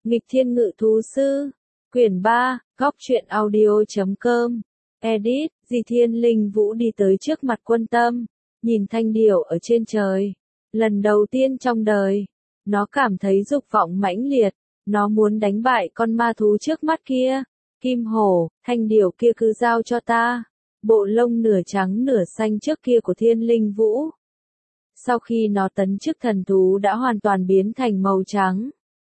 Nghịch Thiên Ngự Thú Sư, quyển 3, góc truyện audio.com, edit, Di Thiên Linh Vũ đi tới trước mặt Quân Tâm, nhìn thanh điểu ở trên trời. Lần đầu tiên trong đời, nó cảm thấy dục vọng mãnh liệt, nó muốn đánh bại con ma thú trước mắt kia. Kim hổ, thanh điểu kia cứ giao cho ta. Bộ lông nửa trắng nửa xanh trước kia của Thiên Linh Vũ. Sau khi nó tấn chức thần thú đã hoàn toàn biến thành màu trắng.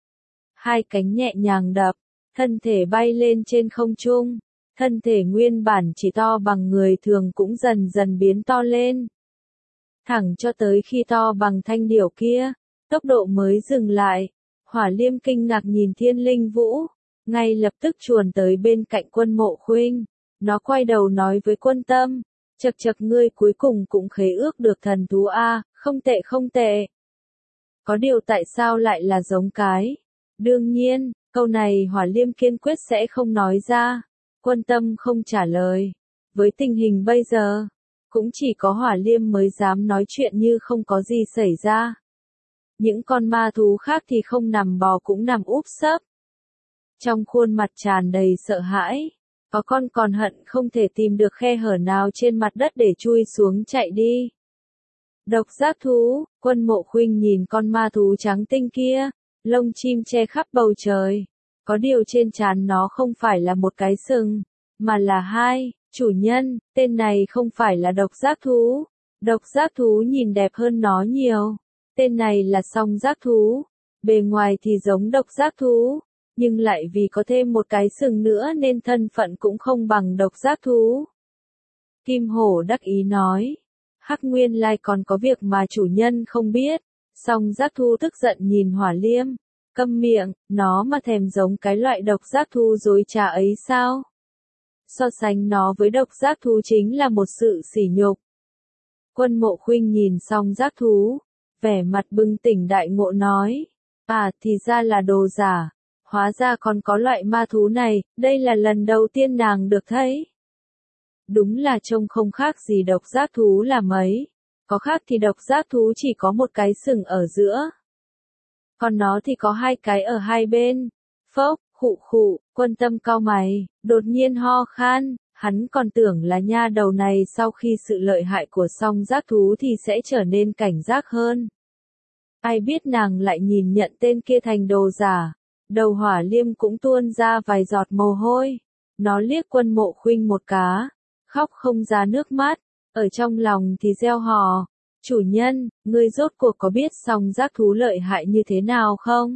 Hai cánh nhẹ nhàng đập, thân thể bay lên trên không trung. Thân thể nguyên bản chỉ to bằng người thường cũng dần dần biến to lên. Thẳng cho tới khi to bằng thanh điểu kia, tốc độ mới dừng lại. Hỏa Liêm kinh ngạc nhìn Thiên Linh Vũ, ngay lập tức chuồn tới bên cạnh Quân Mộ Khuynh. Nó quay đầu nói với Quân Tâm, chậc chậc, ngươi cuối cùng cũng khế ước được thần thú a, không tệ không tệ. Có điều tại sao lại là giống cái? Đương nhiên, câu này Hỏa Liêm kiên quyết sẽ không nói ra. Quân Tâm không trả lời. Với tình hình bây giờ, cũng chỉ có Hỏa Liêm mới dám nói chuyện như không có gì xảy ra. Những con ma thú khác thì không nằm bò cũng nằm úp sấp. Trong khuôn mặt tràn đầy sợ hãi, có con còn hận không thể tìm được khe hở nào trên mặt đất để chui xuống chạy đi. Độc giác thú, Quân Mộ Khuynh nhìn con ma thú trắng tinh kia, lông chim che khắp bầu trời. Có điều trên trán nó không phải là một cái sừng, mà là hai. Chủ nhân, tên này không phải là độc giác thú. Độc giác thú nhìn đẹp hơn nó nhiều. Tên này là song giác thú. Bề ngoài thì giống độc giác thú, nhưng lại vì có thêm một cái sừng nữa nên thân phận cũng không bằng độc giác thú. Kim hổ đắc ý nói. Hắc nguyên lai còn có việc mà chủ nhân không biết. Song giác thú tức giận nhìn Hỏa Liêm. Câm miệng, nó mà thèm giống cái loại độc giác thú dối trá ấy sao? So sánh nó với độc giác thú chính là một sự sỉ nhục. Quân Mộ Khuynh nhìn song giác thú, vẻ mặt bừng tỉnh đại ngộ nói. À, thì ra là đồ giả. Hóa ra còn có loại ma thú này, đây là lần đầu tiên nàng được thấy. Đúng là trông không khác gì độc giác thú là mấy. Có khác thì độc giác thú chỉ có một cái sừng ở giữa. Còn nó thì có hai cái ở hai bên. Phốc, khụ khụ, Quân Tâm cau mày, đột nhiên ho khan. Hắn còn tưởng là nha đầu này sau khi sự lợi hại của song giác thú thì sẽ trở nên cảnh giác hơn. Ai biết nàng lại nhìn nhận tên kia thành đồ giả. Đầu Hỏa Liêm cũng tuôn ra vài giọt mồ hôi. Nó liếc Quân Mộ Khuynh một cái, khóc không ra nước mắt. Ở trong lòng thì reo hò. Chủ nhân, ngươi rốt cuộc có biết song giác thú lợi hại như thế nào không?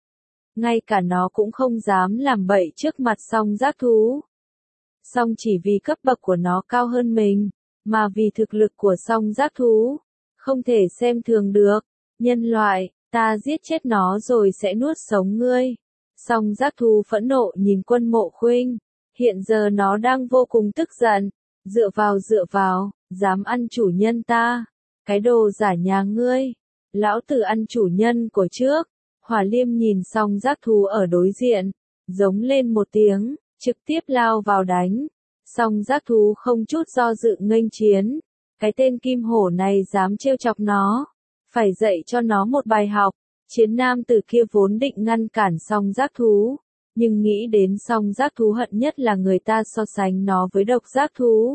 Ngay cả nó cũng không dám làm bậy trước mặt song giác thú. Song chỉ vì cấp bậc của nó cao hơn mình, mà vì thực lực của song giác thú, không thể xem thường được. Nhân loại, ta giết chết nó rồi sẽ nuốt sống ngươi. Song giác thú phẫn nộ nhìn Quân Mộ Khuynh. Hiện giờ nó đang vô cùng tức giận. Dựa vào, dám ăn chủ nhân ta. Cái đồ giả nhà ngươi. Lão tử ăn chủ nhân của trước. Hỏa Liêm nhìn song giác thú ở đối diện, giống lên một tiếng, trực tiếp lao vào đánh. Song giác thú không chút do dự nghênh chiến. Cái tên kim hổ này dám trêu chọc nó. Phải dạy cho nó một bài học. Chiến nam tử kia vốn định ngăn cản song giác thú. Nhưng nghĩ đến song giác thú hận nhất là người ta so sánh nó với độc giác thú.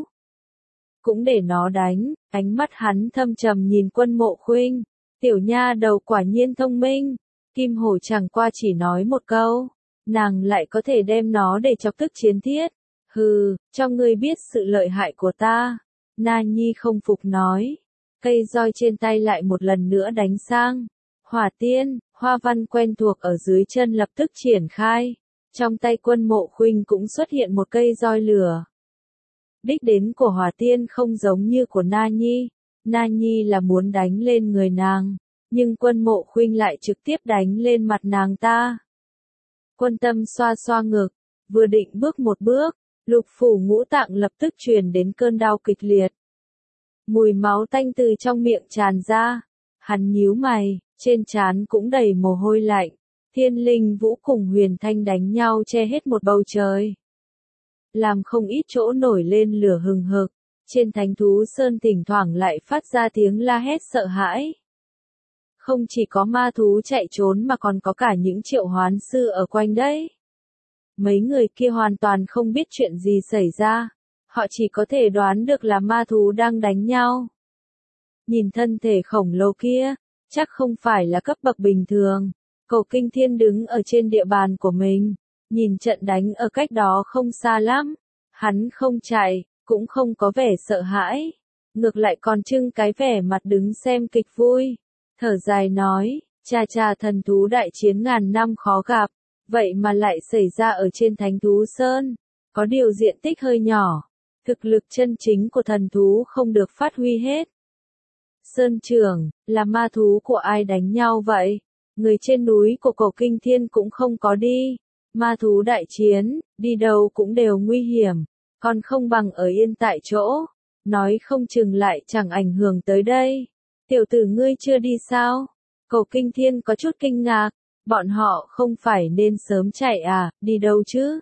Cũng để nó đánh, ánh mắt hắn thâm trầm nhìn Quân Mộ Khuynh. Tiểu nha đầu quả nhiên thông minh. Kim hổ chẳng qua chỉ nói một câu, nàng lại có thể đem nó để chọc tức chiến thiết. Hừ, cho ngươi biết sự lợi hại của ta. Na Nhi không phục nói. Cây roi trên tay lại một lần nữa đánh sang. Hỏa tiên, hoa văn quen thuộc ở dưới chân lập tức triển khai. Trong tay Quân Mộ Khuynh cũng xuất hiện một cây roi lửa. Đích đến của hỏa tiên không giống như của Na Nhi. Na Nhi là muốn đánh lên người nàng, nhưng Quân Mộ Khuynh lại trực tiếp đánh lên mặt nàng ta. Quân Tâm xoa xoa ngực, vừa định bước một bước, lục phủ ngũ tạng lập tức truyền đến cơn đau kịch liệt. Mùi máu tanh từ trong miệng tràn ra. Hắn nhíu mày, trên trán cũng đầy mồ hôi lạnh. Thiên Linh Vũ cùng Huyền Thanh đánh nhau che hết một bầu trời, làm không ít chỗ nổi lên lửa hừng hực. Trên Thánh Thú Sơn thỉnh thoảng lại phát ra tiếng la hét sợ hãi. Không chỉ có ma thú chạy trốn mà còn có cả những triệu hoán sư ở quanh đấy. Mấy người kia hoàn toàn không biết chuyện gì xảy ra. Họ chỉ có thể đoán được là ma thú đang đánh nhau. Nhìn thân thể khổng lồ kia, chắc không phải là cấp bậc bình thường. Cổ Kinh Thiên đứng ở trên địa bàn của mình, nhìn trận đánh ở cách đó không xa lắm. Hắn không chạy, cũng không có vẻ sợ hãi. Ngược lại còn trưng cái vẻ mặt đứng xem kịch vui. Thở dài nói, cha thần thú đại chiến ngàn năm khó gặp. Vậy mà lại xảy ra ở trên Thánh Thú Sơn. Có điều diện tích hơi nhỏ. Thực lực chân chính của thần thú không được phát huy hết. Sơn trưởng, là ma thú của ai đánh nhau vậy? Người trên núi của Cổ Kinh Thiên cũng không có đi. Ma thú đại chiến, đi đâu cũng đều nguy hiểm. Còn không bằng ở yên tại chỗ. Nói không chừng lại chẳng ảnh hưởng tới đây. Tiểu tử ngươi chưa đi sao? Cổ Kinh Thiên có chút kinh ngạc. Bọn họ không phải nên sớm chạy à, đi đâu chứ?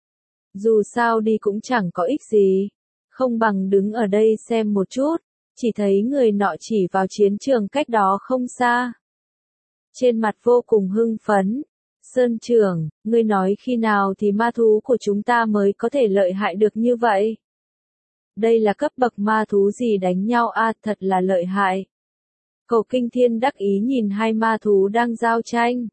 Dù sao đi cũng chẳng có ích gì. Không bằng đứng ở đây xem một chút. Chỉ thấy người nọ chỉ vào chiến trường cách đó không xa. Trên mặt vô cùng hưng phấn. Sơn trưởng, ngươi nói khi nào thì ma thú của chúng ta mới có thể lợi hại được như vậy? Đây là cấp bậc ma thú gì đánh nhau à, thật là lợi hại. Cổ Kinh Thiên đắc ý nhìn hai ma thú đang giao tranh.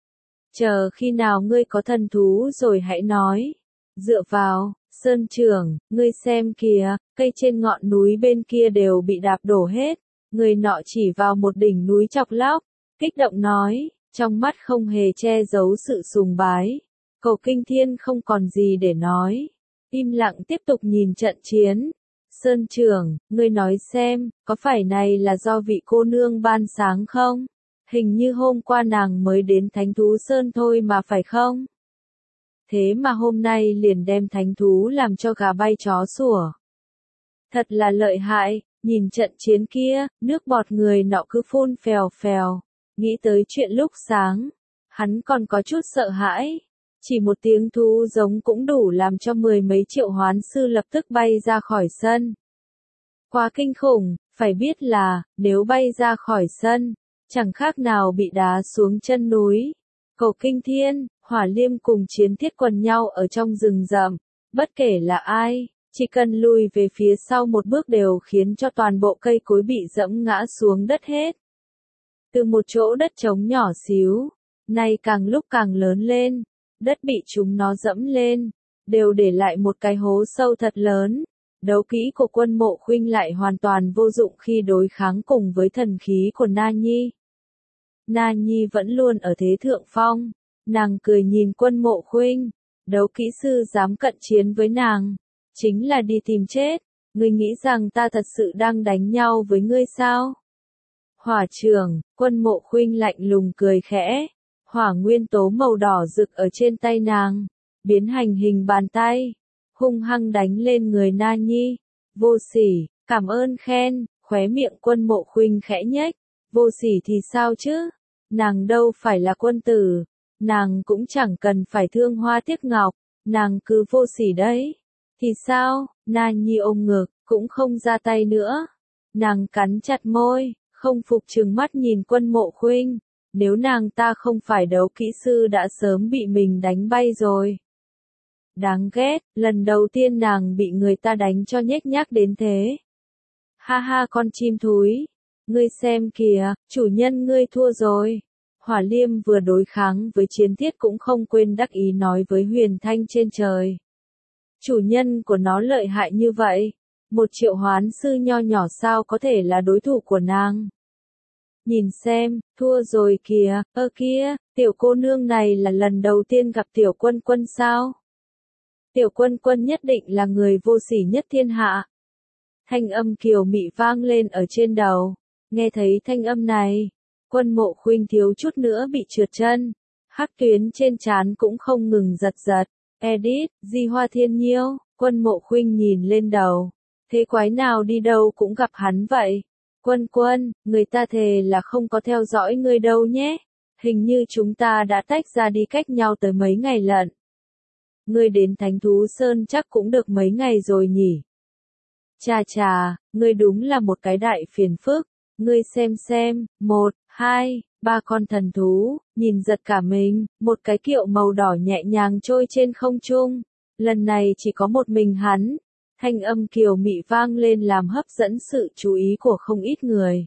Chờ khi nào ngươi có thần thú rồi hãy nói. Dựa vào, Sơn trưởng, ngươi xem kìa, cây trên ngọn núi bên kia đều bị đạp đổ hết. Người nọ chỉ vào một đỉnh núi chọc lóc, kích động nói, trong mắt không hề che giấu sự sùng bái. Cổ Kinh Thiên không còn gì để nói. Im lặng tiếp tục nhìn trận chiến. Sơn trưởng, ngươi nói xem, có phải này là do vị cô nương ban sáng không? Hình như hôm qua nàng mới đến Thánh Thú Sơn thôi mà phải không? Thế mà hôm nay liền đem thánh thú làm cho gà bay chó sủa. Thật là lợi hại, nhìn trận chiến kia, nước bọt người nọ cứ phun phèo phèo. Nghĩ tới chuyện lúc sáng, hắn còn có chút sợ hãi. Chỉ một tiếng thú giống cũng đủ làm cho mười mấy triệu hoán sư lập tức bay ra khỏi sân. Quá kinh khủng, phải biết là, nếu bay ra khỏi sân, chẳng khác nào bị đá xuống chân núi. Cổ Kinh Thiên, Hỏa Liêm cùng Chiến Thiết quần nhau ở trong rừng rậm, bất kể là ai, chỉ cần lùi về phía sau một bước đều khiến cho toàn bộ cây cối bị dẫm ngã xuống đất hết. Từ một chỗ đất trống nhỏ xíu, nay càng lúc càng lớn lên, đất bị chúng nó dẫm lên, đều để lại một cái hố sâu thật lớn. Đấu kỹ của Quân Mộ Khuynh lại hoàn toàn vô dụng khi đối kháng cùng với thần khí của Na Nhi. Na Nhi vẫn luôn ở thế thượng phong, nàng cười nhìn Quân Mộ Khuynh, đấu kỹ sư dám cận chiến với nàng, chính là đi tìm chết, ngươi nghĩ rằng ta thật sự đang đánh nhau với ngươi sao? Hỏa trưởng, Quân Mộ Khuynh lạnh lùng cười khẽ, hỏa nguyên tố màu đỏ rực ở trên tay nàng, biến thành hình bàn tay, hung hăng đánh lên người Na Nhi. Vô sỉ, cảm ơn khen, khóe miệng Quân Mộ Khuynh khẽ nhếch, vô sỉ thì sao chứ? Nàng đâu phải là quân tử, nàng cũng chẳng cần phải thương hoa tiếc ngọc, nàng cứ vô sỉ đấy. Thì sao? Na Nhi ôm ngực, cũng không ra tay nữa. Nàng cắn chặt môi, không phục trừng mắt nhìn Quân Mộ Khuynh, nếu nàng ta không phải đấu kỹ sư đã sớm bị mình đánh bay rồi. Đáng ghét, lần đầu tiên nàng bị người ta đánh cho nhếch nhác đến thế. Ha ha con chim thúi, ngươi xem kìa, chủ nhân ngươi thua rồi. Hỏa Liêm vừa đối kháng với Chiến Thiết cũng không quên đắc ý nói với Huyền Thanh trên trời. Chủ nhân của nó lợi hại như vậy, một triệu hoán sư nho nhỏ sao có thể là đối thủ của nàng. Nhìn xem, thua rồi kìa, kia, tiểu cô nương này là lần đầu tiên gặp tiểu Quân Quân sao? Tiểu Quân Quân nhất định là người vô sỉ nhất thiên hạ. Thanh âm kiều mị vang lên ở trên đầu, nghe thấy thanh âm này, Quân Mộ Khuynh thiếu chút nữa bị trượt chân, hắc tuyến trên trán cũng không ngừng giật giật. Edit, Di Hoa Thiên Nhiêu, Quân Mộ Khuynh nhìn lên đầu, thế quái nào đi đâu cũng gặp hắn vậy. Quân Quân, người ta thề là không có theo dõi ngươi đâu nhé, hình như chúng ta đã tách ra đi cách nhau tới mấy ngày lận. Ngươi đến Thánh Thú Sơn chắc cũng được mấy ngày rồi nhỉ. Chà, ngươi đúng là một cái đại phiền phức, ngươi xem, 1, 2, 3 con thần thú, nhìn giật cả mình, một cái kiệu màu đỏ nhẹ nhàng trôi trên không trung. Lần này chỉ có một mình hắn. Thanh âm kiều mị vang lên làm hấp dẫn sự chú ý của không ít người.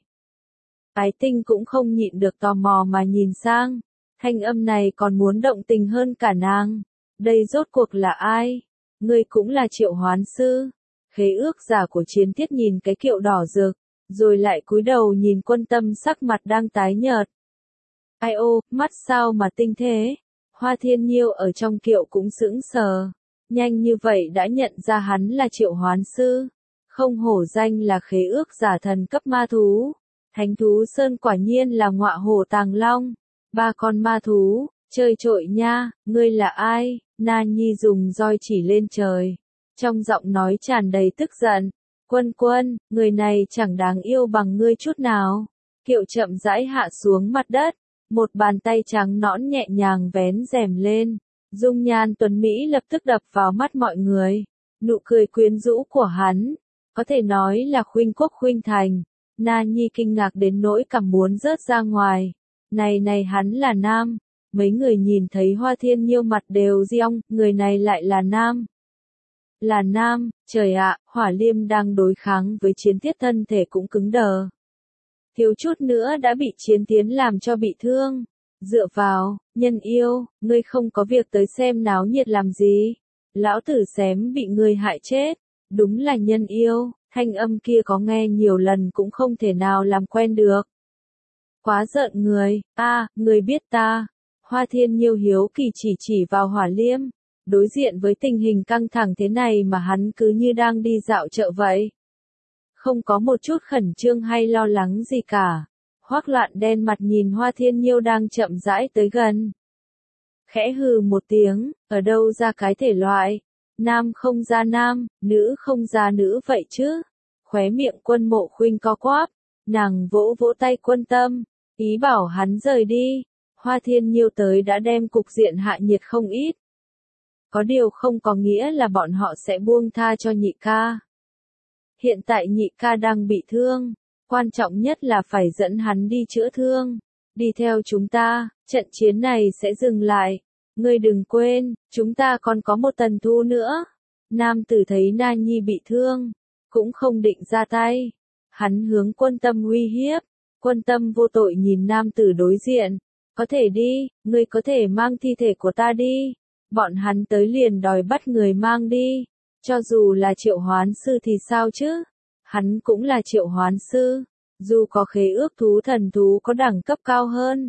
Ái Tinh cũng không nhịn được tò mò mà nhìn sang. Thanh âm này còn muốn động tình hơn cả nàng. Đây rốt cuộc là ai? Ngươi cũng là Triệu Hoán Sư. Khế ước giả của Chiến Thiết nhìn cái kiệu đỏ rực, rồi lại cúi đầu nhìn Quân Tâm sắc mặt đang tái nhợt. Ai ô, mắt sao mà tinh thế? Hoa Thiên Nhiêu ở trong kiệu cũng sững sờ. Nhanh như vậy đã nhận ra hắn là Triệu Hoán Sư. Không hổ danh là khế ước giả thần cấp ma thú. Thánh thú sơn quả nhiên là ngọa hổ tàng long. 3 con ma thú, chơi trội nha, ngươi là ai? Na Nhi dùng roi chỉ lên trời. Trong giọng nói tràn đầy tức giận. Quân Quân, người này chẳng đáng yêu bằng ngươi chút nào. Kiệu chậm rãi hạ xuống mặt đất. Một bàn tay trắng nõn nhẹ nhàng vén rèm lên. Dung nhan tuấn Mỹ lập tức đập vào mắt mọi người. Nụ cười quyến rũ của hắn, có thể nói là khuynh quốc khuynh thành. Na Nhi kinh ngạc đến nỗi cằm muốn rớt ra ngoài. Này hắn là nam. Mấy người nhìn thấy Hoa Thiên Nhiêu mặt đều giong, người này lại là nam. Là nam, trời ạ, Hỏa Liêm đang đối kháng với Chiến Thiết thân thể cũng cứng đờ. Thiếu chút nữa đã bị Chiến Tiến làm cho bị thương. Dựa vào, nhân yêu, ngươi không có việc tới xem náo nhiệt làm gì. Lão tử xém bị ngươi hại chết. Đúng là nhân yêu, thanh âm kia có nghe nhiều lần cũng không thể nào làm quen được. Quá giận người, người biết ta. Hoa Thiên Nhiêu hiếu kỳ chỉ vào Hỏa Liêm. Đối diện với tình hình căng thẳng thế này mà hắn cứ như đang đi dạo chợ vậy. Không có một chút khẩn trương hay lo lắng gì cả. Hoắc Loạn đen mặt nhìn Hoa Thiên Nhiêu đang chậm rãi tới gần. Khẽ hừ một tiếng, ở đâu ra cái thể loại? Nam không ra nam, nữ không ra nữ vậy chứ? Khóe miệng Quân Mộ Khuynh co quắp, nàng vỗ vỗ tay Quân Tâm, ý bảo hắn rời đi. Hoa Thiên Nhiêu tới đã đem cục diện hạ nhiệt không ít. Có điều không có nghĩa là bọn họ sẽ buông tha cho nhị ca. Hiện tại nhị ca đang bị thương, quan trọng nhất là phải dẫn hắn đi chữa thương. Đi theo chúng ta, trận chiến này sẽ dừng lại. Ngươi đừng quên, chúng ta còn có một Tần Thu nữa. Nam tử thấy Na Nhi bị thương, cũng không định ra tay. Hắn hướng Quân Tâm uy hiếp. Quân Tâm vô tội nhìn nam tử đối diện. Có thể đi, ngươi có thể mang thi thể của ta đi. Bọn hắn tới liền đòi bắt người mang đi. Cho dù là Triệu Hoán Sư thì sao chứ? Hắn cũng là Triệu Hoán Sư. Dù có khế ước thú thần thú có đẳng cấp cao hơn.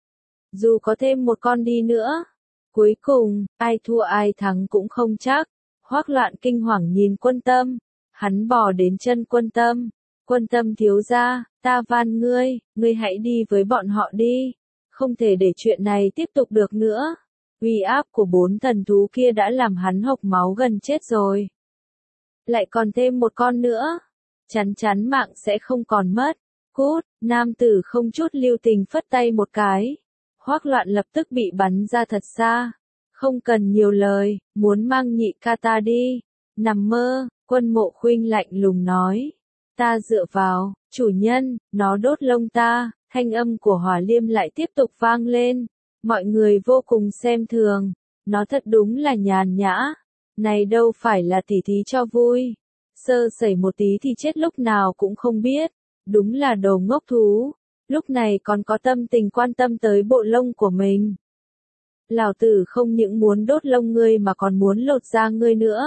Dù có thêm một con đi nữa. Cuối cùng, ai thua ai thắng cũng không chắc. Hoắc Loạn kinh hoàng nhìn Quân Tâm. Hắn bò đến chân Quân Tâm. Quân Tâm thiếu gia, ta van ngươi hãy đi với bọn họ đi. Không thể để chuyện này tiếp tục được nữa. Uy áp của 4 thần thú kia đã làm hắn hộc máu gần chết rồi. Lại còn thêm một con nữa. Chắn mạng sẽ không còn mất. Cút, nam tử không chút lưu tình phất tay một cái. Hoắc Loạn lập tức bị bắn ra thật xa. Không cần nhiều lời, muốn mang nhị ca ta đi. Nằm mơ, Quân Mộ Khuynh lạnh lùng nói. Ta dựa vào, chủ nhân, nó đốt lông ta. Thanh âm của Hỏa Liêm lại tiếp tục vang lên. Mọi người vô cùng xem thường. Nó thật đúng là nhàn nhã. Này đâu phải là tỉ thí cho vui. Sơ sẩy một tí thì chết lúc nào cũng không biết. Đúng là đồ ngốc thú. Lúc này còn có tâm tình quan tâm tới bộ lông của mình. Lão tử không những muốn đốt lông ngươi mà còn muốn lột da ngươi nữa.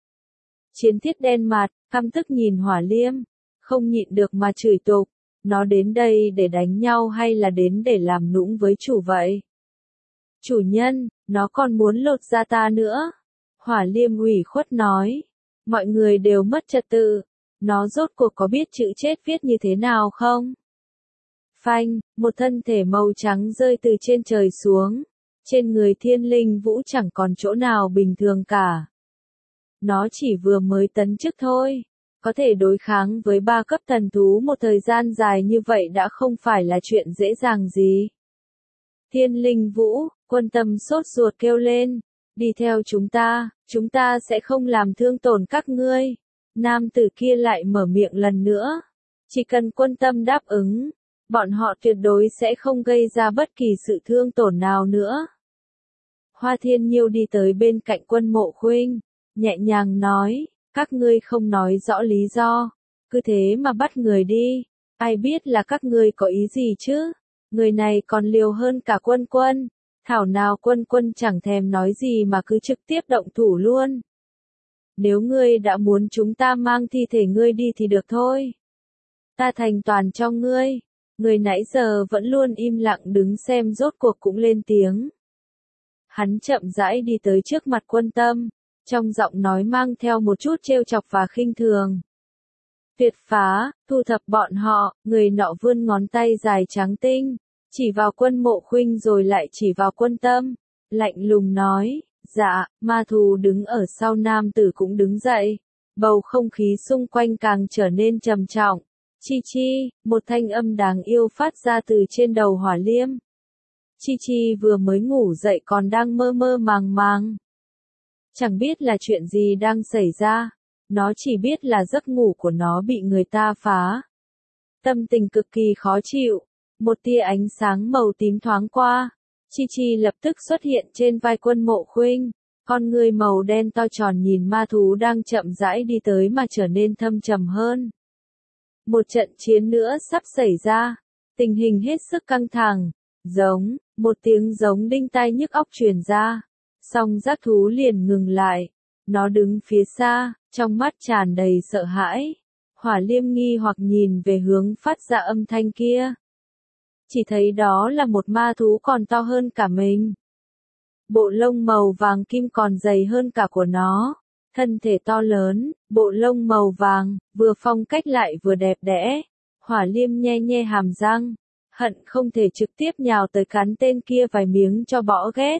Chiến Thiết đen mặt, căm tức nhìn Hỏa Liêm. Không nhịn được mà chửi tục. Nó đến đây để đánh nhau hay là đến để làm nũng với chủ vậy? Chủ nhân, nó còn muốn lột da ta nữa. Hỏa Liêm ủy khuất nói. Mọi người đều mất trật tự. Nó rốt cuộc có biết chữ chết viết như thế nào không? Phanh, một thân thể màu trắng rơi từ trên trời xuống. Trên người Thiên Linh Vũ chẳng còn chỗ nào bình thường cả. Nó chỉ vừa mới tấn chức thôi. Có thể đối kháng với 3 cấp thần thú một thời gian dài như vậy đã không phải là chuyện dễ dàng gì. Thiên Linh Vũ, Quân Tâm sốt ruột kêu lên. Đi theo chúng ta sẽ không làm thương tổn các ngươi. Nam tử kia lại mở miệng lần nữa. Chỉ cần Quân Tâm đáp ứng, Bọn họ tuyệt đối sẽ không gây ra bất kỳ sự thương tổn nào nữa. Hoa Thiên Nhiêu đi tới bên cạnh Quân Mộ Khuynh, nhẹ nhàng nói, các ngươi không nói rõ lý do, cứ thế mà bắt người đi, ai biết là các ngươi có ý gì chứ, người này còn liều hơn cả Quân Quân, thảo nào Quân Quân chẳng thèm nói gì mà cứ trực tiếp động thủ luôn. Nếu ngươi đã muốn chúng ta mang thi thể ngươi đi thì được thôi. Ta thành toàn cho ngươi. Người nãy giờ vẫn luôn im lặng đứng xem rốt cuộc cũng lên tiếng. Hắn chậm rãi đi tới trước mặt Quân Tâm, trong giọng nói mang theo một chút trêu chọc và khinh thường. Tuyệt phá, thu thập bọn họ, người nọ vươn ngón tay dài trắng tinh, chỉ vào Quân Mộ Khuynh rồi lại chỉ vào Quân Tâm, lạnh lùng nói, dạ, ma thú đứng ở sau nam tử cũng đứng dậy, bầu không khí xung quanh càng trở nên trầm trọng. Chi Chi, một thanh âm đáng yêu phát ra từ trên đầu Hỏa Liêm. Chi Chi vừa mới ngủ dậy còn đang mơ mơ màng màng. Chẳng biết là chuyện gì đang xảy ra, nó chỉ biết là giấc ngủ của nó bị người ta phá. Tâm tình cực kỳ khó chịu, một tia ánh sáng màu tím thoáng qua, Chi Chi lập tức xuất hiện trên vai Quân Mộ Khuynh, con người màu đen to tròn nhìn ma thú đang chậm rãi đi tới mà trở nên thâm trầm hơn. Một trận chiến nữa sắp xảy ra, tình hình hết sức căng thẳng, một tiếng giống đinh tai nhức óc truyền ra, song giác thú liền ngừng lại, nó đứng phía xa, trong mắt tràn đầy sợ hãi, Hỏa Liêm nghi hoặc nhìn về hướng phát ra âm thanh kia. Chỉ thấy đó là một ma thú còn to hơn cả mình. Bộ lông màu vàng kim còn dày hơn cả của nó. Thân thể to lớn, bộ lông màu vàng, vừa phong cách lại vừa đẹp đẽ. Hỏa Liêm nhe nhe hàm răng, hận không thể trực tiếp nhào tới cắn tên kia vài miếng cho bỏ ghét.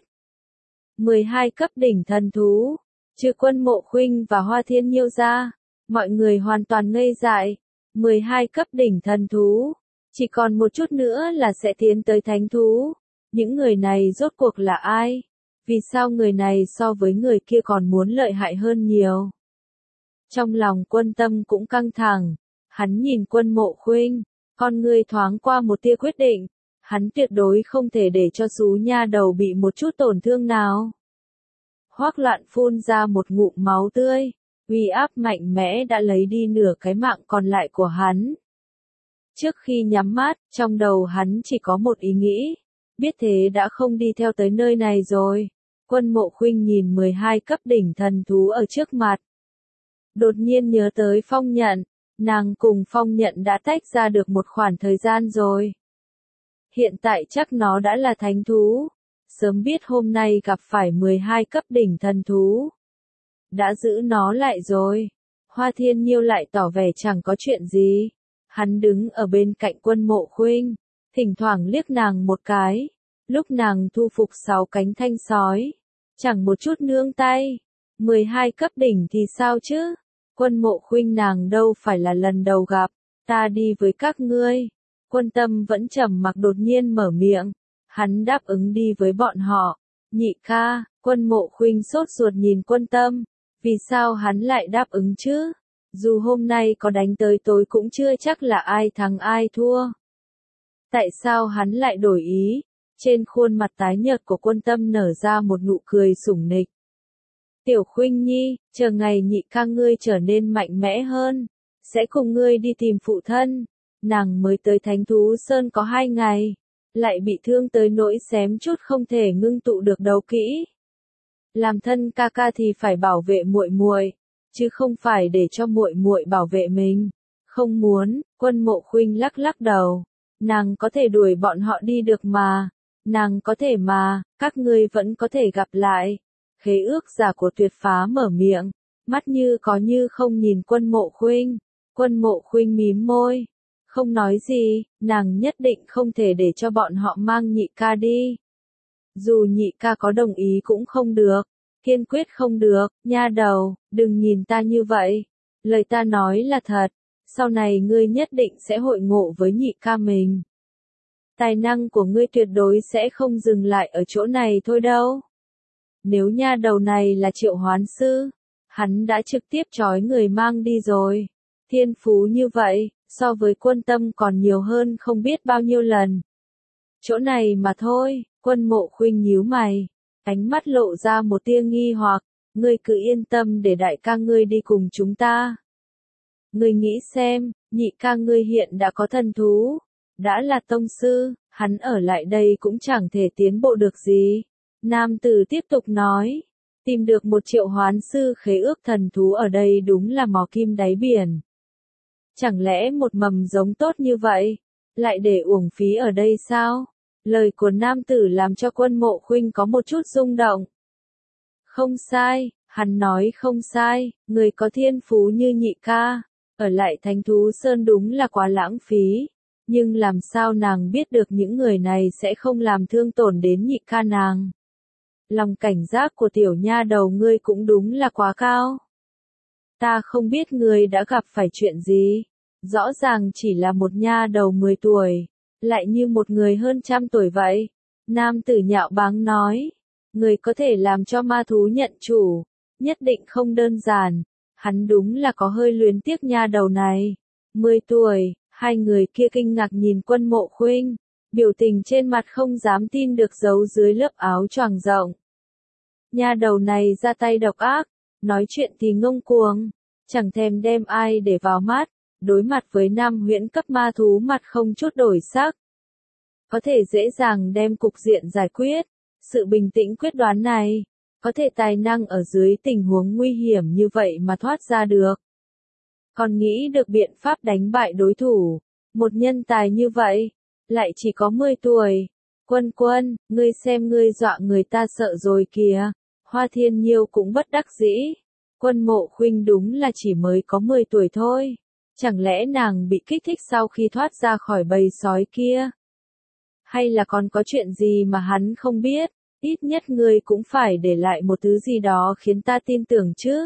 12 cấp đỉnh thần thú, trừ Quân Mộ Khuynh và Hoa Thiên Nhiêu ra, mọi người hoàn toàn ngây dại. 12 cấp đỉnh thần thú, chỉ còn một chút nữa là sẽ tiến tới thánh thú. Những người này rốt cuộc là ai? Vì sao người này so với người kia còn muốn lợi hại hơn nhiều? Trong lòng Quân Tâm cũng căng thẳng, hắn nhìn Quân Mộ Khuynh, con người thoáng qua một tia quyết định, hắn tuyệt đối không thể để cho xú nha đầu bị một chút tổn thương nào. Hoắc Loạn phun ra một ngụm máu tươi, uy áp mạnh mẽ đã lấy đi nửa cái mạng còn lại của hắn. Trước khi nhắm mắt, trong đầu hắn chỉ có một ý nghĩ, biết thế đã không đi theo tới nơi này rồi. Quân Mộ Khuynh nhìn 12 cấp đỉnh thần thú ở trước mặt. Đột nhiên nhớ tới Phong Nhận, nàng cùng Phong Nhận đã tách ra được một khoảng thời gian rồi. Hiện tại chắc nó đã là thánh thú, sớm biết hôm nay gặp phải 12 cấp đỉnh thần thú. Đã giữ nó lại rồi. Hoa Thiên Nhiêu lại tỏ vẻ chẳng có chuyện gì. Hắn đứng ở bên cạnh Quân Mộ Khuynh, thỉnh thoảng liếc nàng một cái. Lúc nàng thu phục 6 cánh thanh sói, chẳng một chút nương tay. 12 cấp đỉnh thì sao chứ? Quân Mộ Khuynh nàng đâu phải là lần đầu gặp, ta đi với các ngươi. Quân Tâm vẫn trầm mặc đột nhiên mở miệng, hắn đáp ứng đi với bọn họ. Nhị ca, Quân Mộ Khuynh sốt ruột nhìn Quân Tâm, vì sao hắn lại đáp ứng chứ? Dù hôm nay có đánh tới tối cũng chưa chắc là ai thắng ai thua. Tại sao hắn lại đổi ý? Trên khuôn mặt tái nhợt của Quân Tâm nở ra một nụ cười sủng nịch. Tiểu Khuynh Nhi, chờ ngày nhị ca ngươi trở nên mạnh mẽ hơn, sẽ cùng ngươi đi tìm phụ thân. Nàng mới tới Thánh Thú Sơn có 2 ngày, lại bị thương tới nỗi xém chút không thể ngưng tụ được đấu kỹ. Làm thân ca ca thì phải bảo vệ muội muội, chứ không phải để cho muội muội bảo vệ mình. Không muốn, Quân Mộ Khuynh lắc lắc đầu. Nàng có thể đuổi bọn họ đi được mà. Nàng có thể mà, các ngươi vẫn có thể gặp lại. Khế ước giả của Tuyệt Phá mở miệng, mắt như có như không nhìn Quân Mộ Khuynh. Quân Mộ Khuynh mím môi, không nói gì, nàng nhất định không thể để cho bọn họ mang nhị ca đi. Dù nhị ca có đồng ý cũng không được, kiên quyết không được, nha đầu, đừng nhìn ta như vậy. Lời ta nói là thật, sau này ngươi nhất định sẽ hội ngộ với nhị ca mình. Tài năng của ngươi tuyệt đối sẽ không dừng lại ở chỗ này thôi đâu. Nếu nha đầu này là Triệu Hoán Sư, hắn đã trực tiếp trói người mang đi rồi. Thiên phú như vậy, so với Quân Tâm còn nhiều hơn không biết bao nhiêu lần. Chỗ này mà thôi, Quân Mộ Khuynh nhíu mày, ánh mắt lộ ra một tia nghi hoặc, ngươi cứ yên tâm để đại ca ngươi đi cùng chúng ta. Ngươi nghĩ xem, nhị ca ngươi hiện đã có thần thú, đã là tông sư, hắn ở lại đây cũng chẳng thể tiến bộ được gì. Nam tử tiếp tục nói, tìm được một triệu hoán sư khế ước thần thú ở đây đúng là mò kim đáy biển. Chẳng lẽ một mầm giống tốt như vậy, lại để uổng phí ở đây sao? Lời của nam tử làm cho Quân Mộ Khuynh có một chút rung động. Không sai, hắn nói không sai, người có thiên phú như nhị ca, ở lại Thánh Thú Sơn đúng là quá lãng phí. Nhưng làm sao nàng biết được những người này sẽ không làm thương tổn đến nhị ca nàng? Lòng cảnh giác của tiểu nha đầu ngươi cũng đúng là quá cao. Ta không biết ngươi đã gặp phải chuyện gì. Rõ ràng chỉ là một nha đầu 10 tuổi, lại như một người hơn 100 tuổi vậy. Nam tử nhạo báng nói, người có thể làm cho ma thú nhận chủ, nhất định không đơn giản. Hắn đúng là có hơi luyến tiếc nha đầu này. 10 tuổi, hai người kia kinh ngạc nhìn Quân Mộ Khuynh, biểu tình trên mặt không dám tin được giấu dưới lớp áo choàng rộng. Nha đầu này ra tay độc ác, nói chuyện thì ngông cuồng, chẳng thèm đem ai để vào mắt, đối mặt với nam huyễn cấp ma thú mặt không chút đổi sắc. Có thể dễ dàng đem cục diện giải quyết, sự bình tĩnh quyết đoán này, có thể tài năng ở dưới tình huống nguy hiểm như vậy mà thoát ra được. Còn nghĩ được biện pháp đánh bại đối thủ, một nhân tài như vậy, lại chỉ có 10 tuổi. Quân Quân, ngươi xem ngươi dọa người ta sợ rồi kìa. Hoa Thiên Nhiêu cũng bất đắc dĩ. Quân Mộ Khuynh đúng là chỉ mới có 10 tuổi thôi. Chẳng lẽ nàng bị kích thích sau khi thoát ra khỏi bầy sói kia? Hay là còn có chuyện gì mà hắn không biết? Ít nhất ngươi cũng phải để lại một thứ gì đó khiến ta tin tưởng chứ.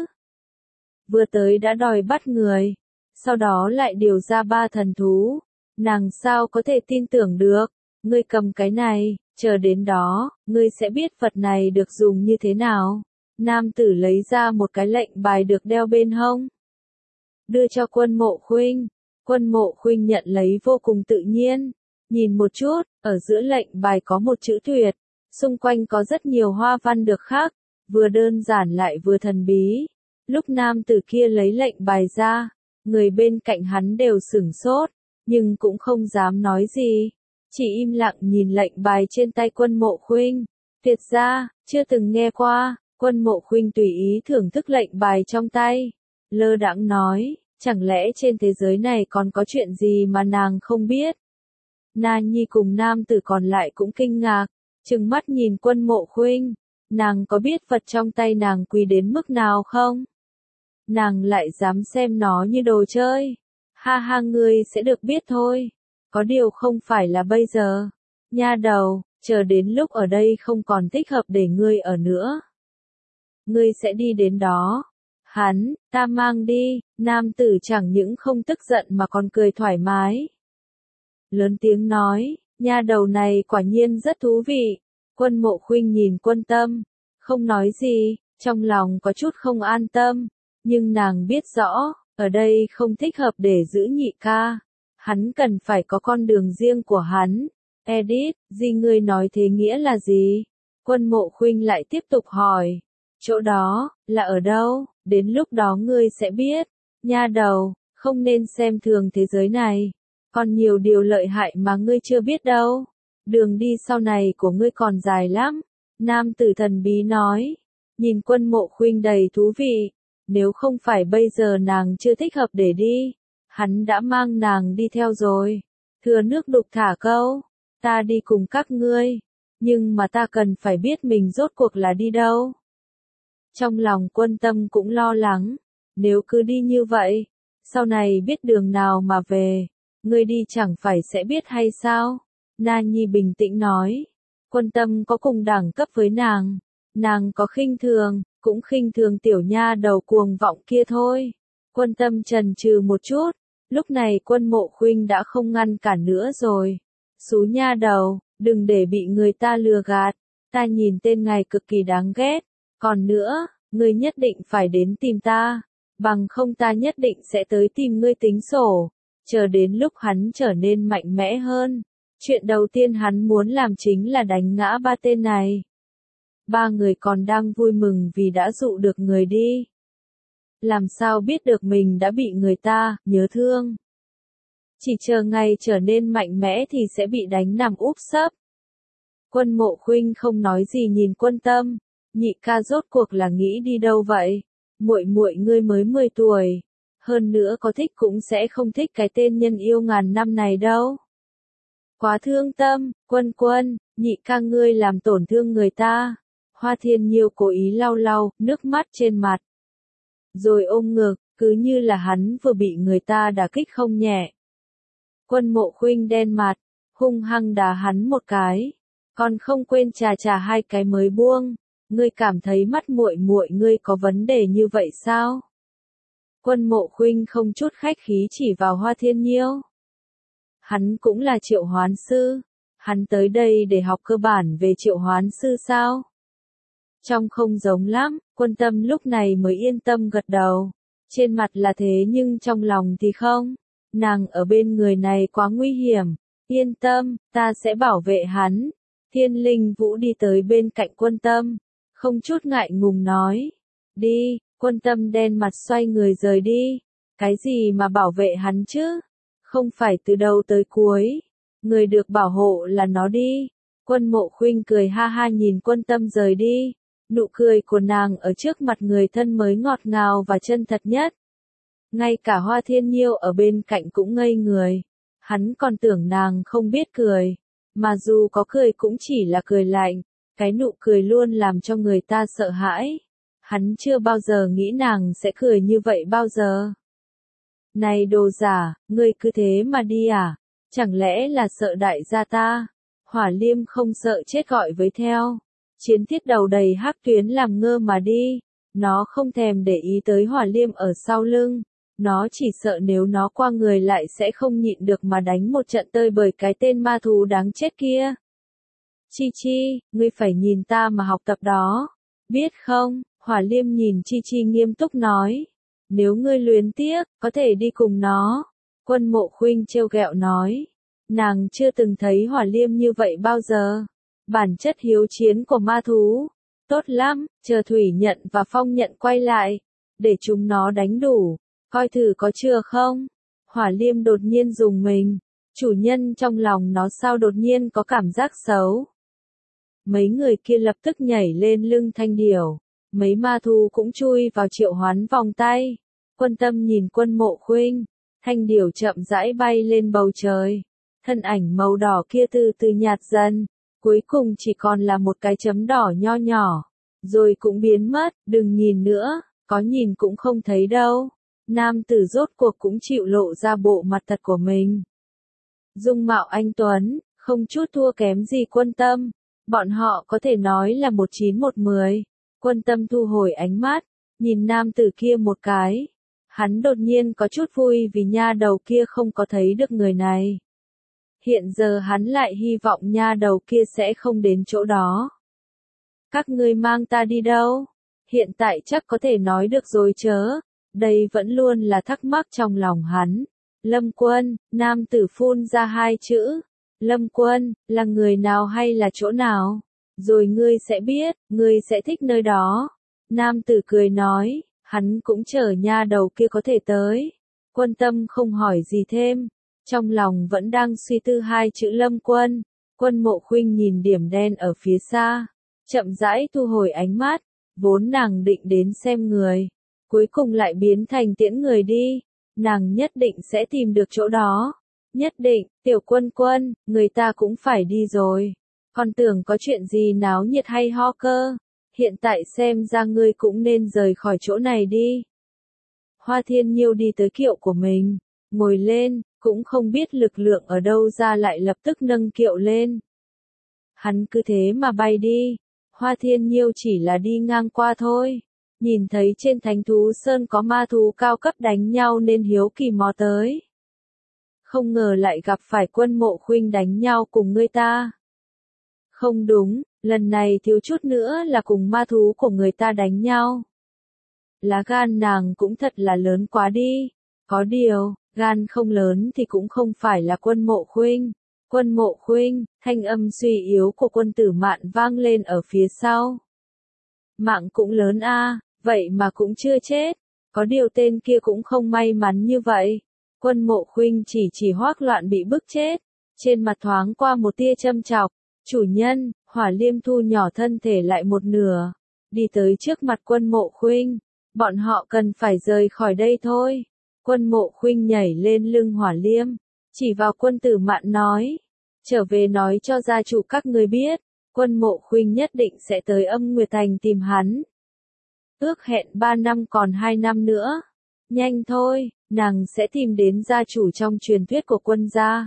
Vừa tới đã đòi bắt người, sau đó lại điều ra 3 thần thú. Nàng sao có thể tin tưởng được? Ngươi cầm cái này, chờ đến đó, ngươi sẽ biết vật này được dùng như thế nào. Nam tử lấy ra một cái lệnh bài được đeo bên hông, đưa cho Quân Mộ Khuynh. Quân Mộ Khuynh nhận lấy vô cùng tự nhiên, nhìn một chút, ở giữa lệnh bài có một chữ tuyệt, xung quanh có rất nhiều hoa văn được khắc, vừa đơn giản lại vừa thần bí. Lúc nam tử kia lấy lệnh bài ra, người bên cạnh hắn đều sửng sốt, nhưng cũng không dám nói gì, chỉ im lặng nhìn lệnh bài trên tay Quân Mộ Khuynh. Tuyệt ra, chưa từng nghe qua. Quân Mộ Khuynh tùy ý thưởng thức lệnh bài trong tay, lơ đãng nói, chẳng lẽ trên thế giới này còn có chuyện gì mà nàng không biết? Na Nhi cùng nam tử còn lại cũng kinh ngạc, trừng mắt nhìn Quân Mộ Khuynh, nàng có biết vật trong tay nàng quý đến mức nào không? Nàng lại dám xem nó như đồ chơi. Ha ha, ngươi sẽ được biết thôi. Có điều không phải là bây giờ. Nha đầu, chờ đến lúc ở đây không còn thích hợp để ngươi ở nữa. Ngươi sẽ đi đến đó. Hắn, ta mang đi. Nam tử chẳng những không tức giận mà còn cười thoải mái. Lớn tiếng nói, nha đầu này quả nhiên rất thú vị. Quân Mộ Khuynh nhìn Quân Tâm, không nói gì, trong lòng có chút không an tâm. Nhưng nàng biết rõ, ở đây không thích hợp để giữ nhị ca. Hắn cần phải có con đường riêng của hắn. Edith, gì ngươi nói thế nghĩa là gì? Quân Mộ Khuynh lại tiếp tục hỏi. Chỗ đó, là ở đâu? Đến lúc đó ngươi sẽ biết. Nha đầu, không nên xem thường thế giới này. Còn nhiều điều lợi hại mà ngươi chưa biết đâu. Đường đi sau này của ngươi còn dài lắm. Nam tử thần bí nói. Nhìn Quân Mộ Khuynh đầy thú vị. Nếu không phải bây giờ nàng chưa thích hợp để đi, hắn đã mang nàng đi theo rồi. Thừa nước đục thả câu, ta đi cùng các ngươi, nhưng mà ta cần phải biết mình rốt cuộc là đi đâu. Trong lòng Quân Tâm cũng lo lắng, nếu cứ đi như vậy, sau này biết đường nào mà về, ngươi đi chẳng phải sẽ biết hay sao? Na Nhi bình tĩnh nói, Quân Tâm có cùng đẳng cấp với nàng có khinh thường, cũng khinh thường tiểu nha đầu cuồng vọng kia thôi. Quân Tâm chần chừ một chút, lúc này Quân Mộ Khuynh đã không ngăn cản nữa rồi. Xú nha đầu, đừng để bị người ta lừa gạt, ta nhìn tên ngài cực kỳ đáng ghét, còn nữa, ngươi nhất định phải đến tìm ta, bằng không ta nhất định sẽ tới tìm ngươi tính sổ. chờ đến lúc hắn trở nên mạnh mẽ hơn. Chuyện đầu tiên hắn muốn làm chính là đánh ngã ba tên này. Ba người còn đang vui mừng vì đã dụ được người đi. Làm sao biết được mình đã bị người ta nhớ thương. Chỉ chờ ngày trở nên mạnh mẽ thì sẽ bị đánh nằm úp sấp. Quân Mộ Khuynh không nói gì nhìn Quân Tâm, nhị ca rốt cuộc là nghĩ đi đâu vậy? Muội muội ngươi mới 10 tuổi, hơn nữa có thích cũng sẽ không thích cái tên nhân yêu ngàn năm này đâu. Quá thương tâm, Quân, nhị ca ngươi làm tổn thương người ta. Hoa Thiên Nhiêu cố ý lau lau nước mắt trên mặt. Rồi ôm ngực, cứ như là hắn vừa bị người ta đả kích không nhẹ. Quân Mộ Khuynh đen mặt, hung hăng đá hắn một cái. Còn không quên chà hai cái mới buông. Ngươi cảm thấy mắt muội muội ngươi có vấn đề như vậy sao? Quân Mộ Khuynh không chút khách khí chỉ vào Hoa Thiên Nhiêu. Hắn cũng là triệu hoán sư. Hắn tới đây để học cơ bản về triệu hoán sư sao? Trông không giống lắm, Quân Tâm lúc này mới yên tâm gật đầu. Trên mặt là thế nhưng trong lòng thì không. Nàng ở bên người này quá nguy hiểm. Yên tâm, ta sẽ bảo vệ hắn. Thiên Linh Vũ đi tới bên cạnh Quân Tâm. Không chút ngại ngùng nói. Đi, Quân Tâm đen mặt xoay người rời đi. Cái gì mà bảo vệ hắn chứ? Không phải từ đầu tới cuối. Người được bảo hộ là nó đi. Quân Mộ Khuynh cười ha ha nhìn Quân Tâm rời đi. Nụ cười của nàng ở trước mặt người thân mới ngọt ngào và chân thật nhất. Ngay cả Hoa Thiên Nhiêu ở bên cạnh cũng ngây người. Hắn còn tưởng nàng không biết cười. Mà dù có cười cũng chỉ là cười lạnh. Cái nụ cười luôn làm cho người ta sợ hãi. Hắn chưa bao giờ nghĩ nàng sẽ cười như vậy bao giờ. Này đồ giả, ngươi cứ thế mà đi à? Chẳng lẽ là sợ đại gia ta? Hỏa Liêm không sợ chết gọi với theo. Chiến thiết đầu đầy hắc tuyến làm ngơ mà đi. Nó không thèm để ý tới Hỏa Liêm ở sau lưng. Nó chỉ sợ nếu nó qua người lại sẽ không nhịn được mà đánh một trận tơi bởi cái tên ma thú đáng chết kia. Chi, ngươi phải nhìn ta mà học tập đó. Biết không? Hỏa Liêm nhìn Chi nghiêm túc nói. Nếu ngươi luyến tiếc, có thể đi cùng nó. Quân Mộ Khuynh trêu ghẹo nói. Nàng chưa từng thấy Hỏa Liêm như vậy bao giờ. Bản chất hiếu chiến của ma thú. Tốt lắm, chờ Thủy Nhận và Phong Nhận quay lại. Để chúng nó đánh đủ. Coi thử có chưa không? Hỏa Liêm đột nhiên rùng mình. Chủ nhân trong lòng nó sao đột nhiên có cảm giác xấu. Mấy người kia lập tức nhảy lên lưng Thanh Điểu. Mấy ma thú cũng chui vào triệu hoán vòng tay. Quân Tâm nhìn Quân Mộ Khuynh. Thanh Điểu chậm rãi bay lên bầu trời. Thân ảnh màu đỏ kia từ từ nhạt dần. Cuối cùng chỉ còn là một cái chấm đỏ nho nhỏ. Rồi cũng biến mất, đừng nhìn nữa, có nhìn cũng không thấy đâu. Nam tử rốt cuộc cũng chịu lộ ra bộ mặt thật của mình. Dung mạo anh tuấn, không chút thua kém gì Quân Tâm. Bọn họ có thể nói là 1-9-1-10. Quân Tâm thu hồi ánh mắt, nhìn nam tử kia một cái. Hắn đột nhiên có chút vui vì nha đầu kia không có thấy được người này. Hiện giờ hắn lại hy vọng nha đầu kia sẽ không đến chỗ đó. Các ngươi mang ta đi đâu? Hiện tại chắc có thể nói được rồi chớ. Đây vẫn luôn là thắc mắc trong lòng hắn. Lâm Quân, nam tử phun ra 2 chữ. Lâm Quân, là người nào hay là chỗ nào? Rồi ngươi sẽ biết, ngươi sẽ thích nơi đó. Nam tử cười nói, hắn cũng chờ nha đầu kia có thể tới. Quân Tâm không hỏi gì thêm. Trong lòng vẫn đang suy tư 2 chữ Lâm Quân. Quân Mộ Khuynh nhìn điểm đen ở phía xa. Chậm rãi thu hồi ánh mắt. Vốn nàng định đến xem người. Cuối cùng lại biến thành tiễn người đi. Nàng nhất định sẽ tìm được chỗ đó. Nhất định, Tiểu Quân, người ta cũng phải đi rồi. Còn tưởng có chuyện gì náo nhiệt hay ho cơ. Hiện tại xem ra ngươi cũng nên rời khỏi chỗ này đi. Hoa Thiên Nhiêu đi tới kiệu của mình. Ngồi lên, cũng không biết lực lượng ở đâu ra lại lập tức nâng kiệu lên. Hắn cứ thế mà bay đi. Hoa Thiên Nhiêu chỉ là đi ngang qua thôi. Nhìn thấy trên Thánh Thú Sơn có ma thú cao cấp đánh nhau nên hiếu kỳ mò tới. Không ngờ lại gặp phải Quân Mộ Khuynh đánh nhau cùng người ta. Không đúng, lần này thiếu chút nữa là cùng ma thú của người ta đánh nhau. Lá gan nàng cũng thật là lớn quá đi. Có điều, gan không lớn thì cũng không phải là Quân Mộ Khuynh. Quân Mộ Khuynh, thanh âm suy yếu của Quân Tử Mạn vang lên ở phía sau. Mạng cũng lớn a, vậy mà cũng chưa chết. Có điều tên kia cũng không may mắn như vậy. Quân Mộ Khuynh chỉ Hoắc Loạn bị bức chết. Trên mặt thoáng qua một tia châm chọc. Chủ nhân, Hỏa Liêm thu nhỏ thân thể lại một nửa. Đi tới trước mặt Quân Mộ Khuynh. Bọn họ cần phải rời khỏi đây thôi. Quân Mộ Khuynh nhảy lên lưng Hỏa Liêm. Chỉ vào Quân Tử Mạn nói. Trở về nói cho gia chủ các người biết. Quân Mộ Khuynh nhất định sẽ tới Âm Nguyệt Thành tìm hắn. Ước hẹn 3 năm còn 2 năm nữa. Nhanh thôi, nàng sẽ tìm đến gia chủ trong truyền thuyết của Quân gia.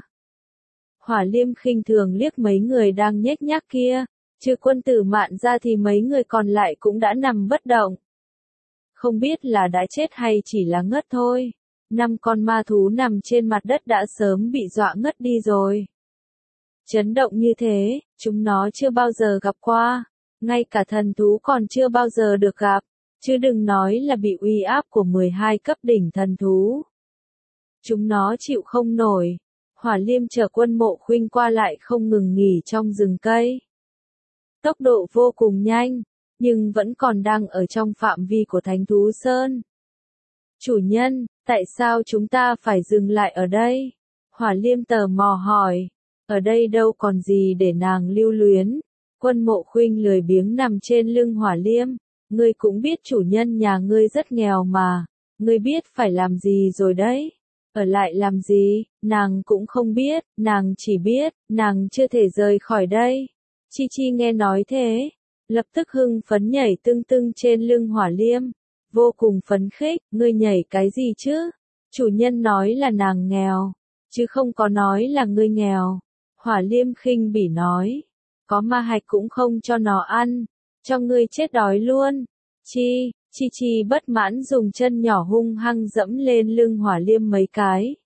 Hỏa Liêm khinh thường liếc mấy người đang nhếch nhác kia. Trừ Quân Tử Mạn ra thì mấy người còn lại cũng đã nằm bất động. Không biết là đã chết hay chỉ là ngất thôi. 5 con ma thú nằm trên mặt đất đã sớm bị dọa ngất đi rồi. Chấn động như thế, chúng nó chưa bao giờ gặp qua. Ngay cả thần thú còn chưa bao giờ được gặp. Chứ đừng nói là bị uy áp của 12 cấp đỉnh thần thú. Chúng nó chịu không nổi. Hỏa Liêm chở Quân Mộ Khuynh qua lại không ngừng nghỉ trong rừng cây. Tốc độ vô cùng nhanh, nhưng vẫn còn đang ở trong phạm vi của Thánh Thú Sơn. Chủ nhân, tại sao chúng ta phải dừng lại ở đây? Hỏa Liêm tò mò hỏi. Ở đây đâu còn gì để nàng lưu luyến. Quân Mộ Khuynh lười biếng nằm trên lưng Hỏa Liêm. Ngươi cũng biết chủ nhân nhà ngươi rất nghèo mà. Ngươi biết phải làm gì rồi đấy. Ở lại làm gì, nàng cũng không biết, nàng chỉ biết, nàng chưa thể rời khỏi đây. Chi Chi nghe nói thế, lập tức hưng phấn nhảy tưng tưng trên lưng Hỏa Liêm. Vô cùng phấn khích, ngươi nhảy cái gì chứ? Chủ nhân nói là nàng nghèo, chứ không có nói là ngươi nghèo. Hỏa Liêm khinh bỉ nói, có ma hạch cũng không cho nó ăn, cho ngươi chết đói luôn. Chi Chi bất mãn dùng chân nhỏ hung hăng dẫm lên lưng Hỏa Liêm mấy cái.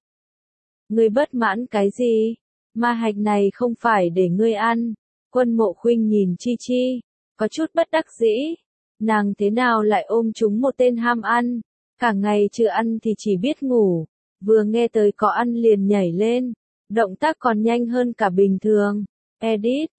Ngươi bất mãn cái gì? Ma hạch này không phải để ngươi ăn. Quân Mộ Khuynh nhìn Chi Chi, có chút bất đắc dĩ. Nàng thế nào lại ôm chúng một tên ham ăn, cả ngày chưa ăn thì chỉ biết ngủ, vừa nghe tới có ăn liền nhảy lên, động tác còn nhanh hơn cả bình thường. Edit,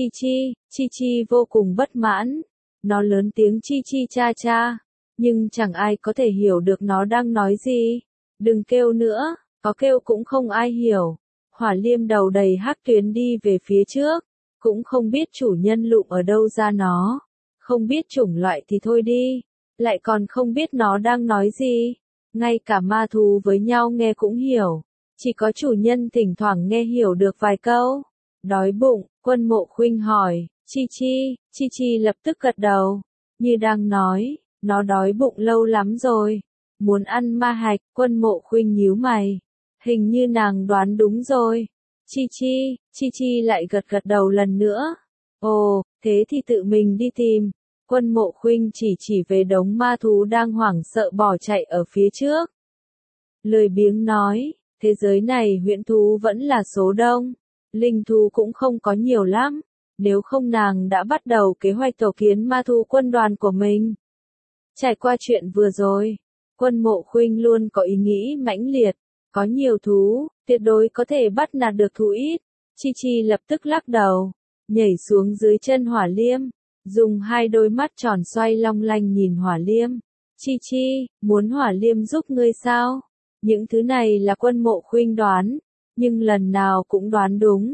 Chi Chi vô cùng bất mãn, nó lớn tiếng Chi Chi cha cha, nhưng chẳng ai có thể hiểu được nó đang nói gì. Đừng kêu nữa, có kêu cũng không ai hiểu. Hỏa Liêm đầu đầy hắc tuyến đi về phía trước, cũng không biết chủ nhân lụm ở đâu ra nó. Không biết chủng loại thì thôi đi, lại còn không biết nó đang nói gì. Ngay cả ma thú với nhau nghe cũng hiểu, chỉ có chủ nhân thỉnh thoảng nghe hiểu được vài câu. Đói bụng, Quân Mộ Khuynh hỏi, Chi Chi lập tức gật đầu, như đang nói, nó đói bụng lâu lắm rồi, muốn ăn ma hạch. Quân Mộ Khuynh nhíu mày, hình như nàng đoán đúng rồi. Chi Chi lại gật đầu lần nữa. Ồ, thế thì tự mình đi tìm. Quân Mộ Khuynh chỉ về đống ma thú đang hoảng sợ bỏ chạy ở phía trước. Lười biếng nói, thế giới này huyễn thú vẫn là số đông, linh thú cũng không có nhiều lắm, nếu không nàng đã bắt đầu kế hoạch tổ kiến ma thú quân đoàn của mình. Trải qua chuyện vừa rồi, Quân Mộ Khuynh luôn có ý nghĩ mãnh liệt, có nhiều thú, tuyệt đối có thể bắt nạt được thú ít. Chi lập tức lắc đầu, nhảy xuống dưới chân Hỏa Liêm, dùng hai đôi mắt tròn xoay long lanh nhìn Hỏa Liêm. Chi, muốn Hỏa Liêm giúp ngươi sao? Những thứ này là Quân Mộ Khuynh đoán, nhưng lần nào cũng đoán đúng.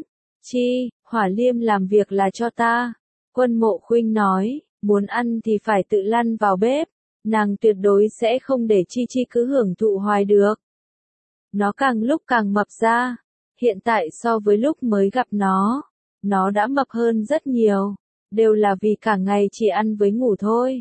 Hỏa Liêm làm việc là cho ta. Quân Mộ Khuynh nói, muốn ăn thì phải tự lăn vào bếp, nàng tuyệt đối sẽ không để Chi cứ hưởng thụ hoài được. Nó càng lúc càng mập ra, hiện tại so với lúc mới gặp nó đã mập hơn rất nhiều, đều là vì cả ngày chỉ ăn với ngủ thôi.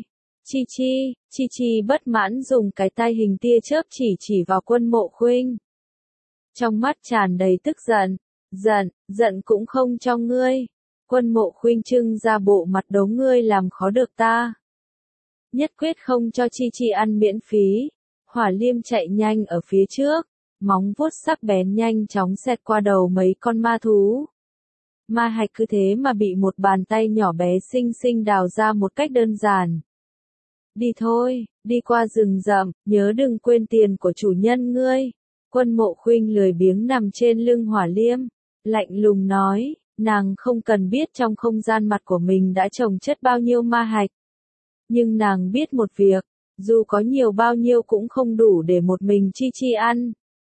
Chi bất mãn dùng cái tai hình tia chớp chỉ vào Quân Mộ Khuynh. Trong mắt tràn đầy tức giận cũng không cho ngươi. Quân Mộ Khuynh trưng ra bộ mặt đấu ngươi làm khó được ta. Nhất quyết không cho Chi ăn miễn phí. Hỏa Liêm chạy nhanh ở phía trước, móng vuốt sắc bén nhanh chóng xẹt qua đầu mấy con ma thú. Ma hạch cứ thế mà bị một bàn tay nhỏ bé xinh xinh đào ra một cách đơn giản. Đi thôi, đi qua rừng rậm, nhớ đừng quên tiền của chủ nhân ngươi. Quân Mộ Khuynh lười biếng nằm trên lưng Hỏa Liêm, lạnh lùng nói, nàng không cần biết trong không gian mặt của mình đã chồng chất bao nhiêu ma hạch. Nhưng nàng biết một việc, dù có nhiều bao nhiêu cũng không đủ để một mình Chi Chi ăn.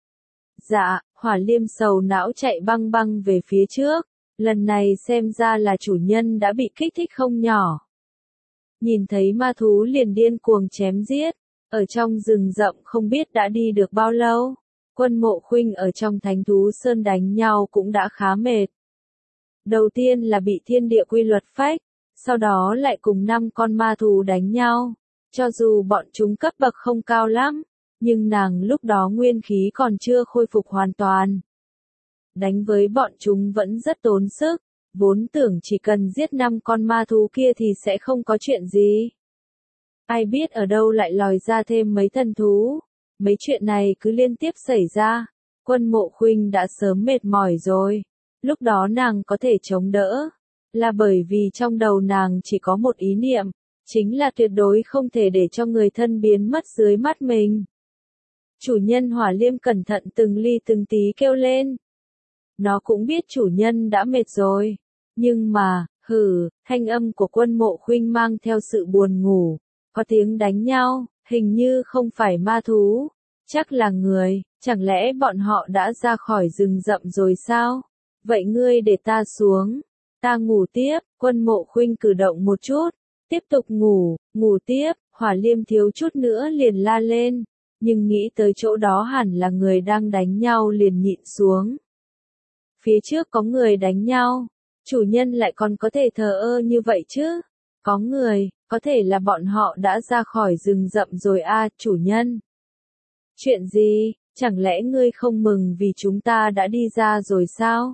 Dạ, Hỏa Liêm sầu não chạy băng băng về phía trước, lần này xem ra là chủ nhân đã bị kích thích không nhỏ. Nhìn thấy ma thú liền điên cuồng chém giết, ở trong rừng rậm không biết đã đi được bao lâu. Quân Mộ Khuynh ở trong Thánh Thú Sơn đánh nhau cũng đã khá mệt. Đầu tiên là bị thiên địa quy luật phách, sau đó lại cùng 5 con ma thú đánh nhau. Cho dù bọn chúng cấp bậc không cao lắm, nhưng nàng lúc đó nguyên khí còn chưa khôi phục hoàn toàn. Đánh với bọn chúng vẫn rất tốn sức, vốn tưởng chỉ cần giết 5 con ma thú kia thì sẽ không có chuyện gì. Ai biết ở đâu lại lòi ra thêm mấy thần thú. Mấy chuyện này cứ liên tiếp xảy ra, Quân Mộ Khuynh đã sớm mệt mỏi rồi. Lúc đó nàng có thể chống đỡ, là bởi vì trong đầu nàng chỉ có một ý niệm, chính là tuyệt đối không thể để cho người thân biến mất dưới mắt mình. Chủ nhân Hỏa Liêm cẩn thận từng ly từng tí kêu lên. Nó cũng biết chủ nhân đã mệt rồi, nhưng mà, thanh âm của Quân Mộ Khuynh mang theo sự buồn ngủ, có tiếng đánh nhau. Hình như không phải ma thú, chắc là người, chẳng lẽ bọn họ đã ra khỏi rừng rậm rồi sao? Vậy ngươi để ta xuống, ta ngủ tiếp. Quân Mộ Khuynh cử động một chút, tiếp tục ngủ tiếp. Hỏa Liêm thiếu chút nữa liền la lên, nhưng nghĩ tới chỗ đó hẳn là người đang đánh nhau liền nhịn xuống. Phía trước có người đánh nhau, chủ nhân lại còn có thể thờ ơ như vậy chứ? Có người, có thể là bọn họ đã ra khỏi rừng rậm rồi chủ nhân. Chuyện gì, chẳng lẽ ngươi không mừng vì chúng ta đã đi ra rồi sao?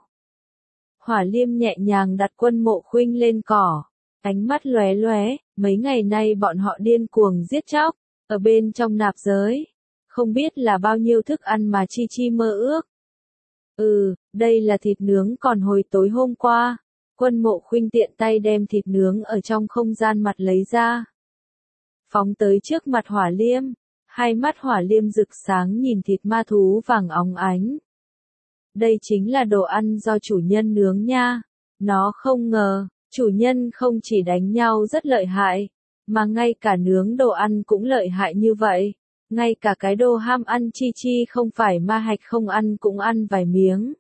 Hỏa Liêm nhẹ nhàng đặt Quân Mộ Khuynh lên cỏ, ánh mắt lóe lóe, mấy ngày nay bọn họ điên cuồng giết chóc, ở bên trong nạp giới. Không biết là bao nhiêu thức ăn mà Chi Chi mơ ước. Đây là thịt nướng còn hồi tối hôm qua. Quân Mộ Khuynh tiện tay đem thịt nướng ở trong không gian mặt lấy ra. Phóng tới trước mặt Hỏa Liêm. Hai mắt Hỏa Liêm rực sáng nhìn thịt ma thú vàng óng ánh. Đây chính là đồ ăn do chủ nhân nướng nha. Nó không ngờ, chủ nhân không chỉ đánh nhau rất lợi hại, mà ngay cả nướng đồ ăn cũng lợi hại như vậy. Ngay cả cái đồ ham ăn Chi Chi không phải ma hạch không ăn cũng ăn vài miếng.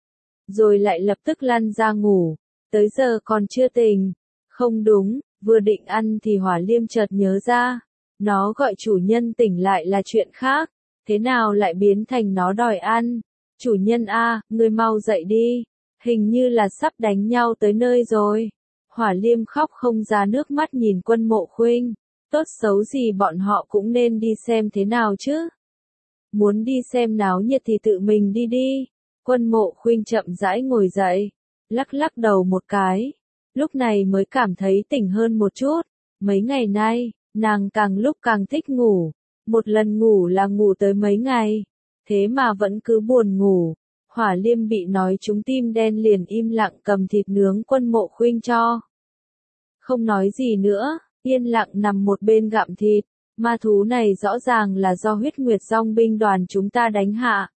Rồi lại lập tức lăn ra ngủ. Tới giờ còn chưa tỉnh. Không đúng, vừa định ăn thì Hỏa Liêm chợt nhớ ra. Nó gọi chủ nhân tỉnh lại là chuyện khác. Thế nào lại biến thành nó đòi ăn? Chủ nhân ngươi mau dậy đi. Hình như là sắp đánh nhau tới nơi rồi. Hỏa Liêm khóc không ra nước mắt nhìn Quân Mộ Khuynh. Tốt xấu gì bọn họ cũng nên đi xem thế nào chứ. Muốn đi xem náo nhiệt thì tự mình đi đi. Quân Mộ Khuynh chậm rãi ngồi dậy, lắc lắc đầu một cái. Lúc này mới cảm thấy tỉnh hơn một chút. Mấy ngày nay, nàng càng lúc càng thích ngủ. Một lần ngủ là ngủ tới mấy ngày. Thế mà vẫn cứ buồn ngủ. Hỏa Liêm bị nói trúng tim đen liền im lặng cầm thịt nướng Quân Mộ Khuynh cho. Không nói gì nữa, yên lặng nằm một bên gặm thịt. Ma thú này rõ ràng là do Huyết Nguyệt Dòng binh đoàn chúng ta đánh hạ.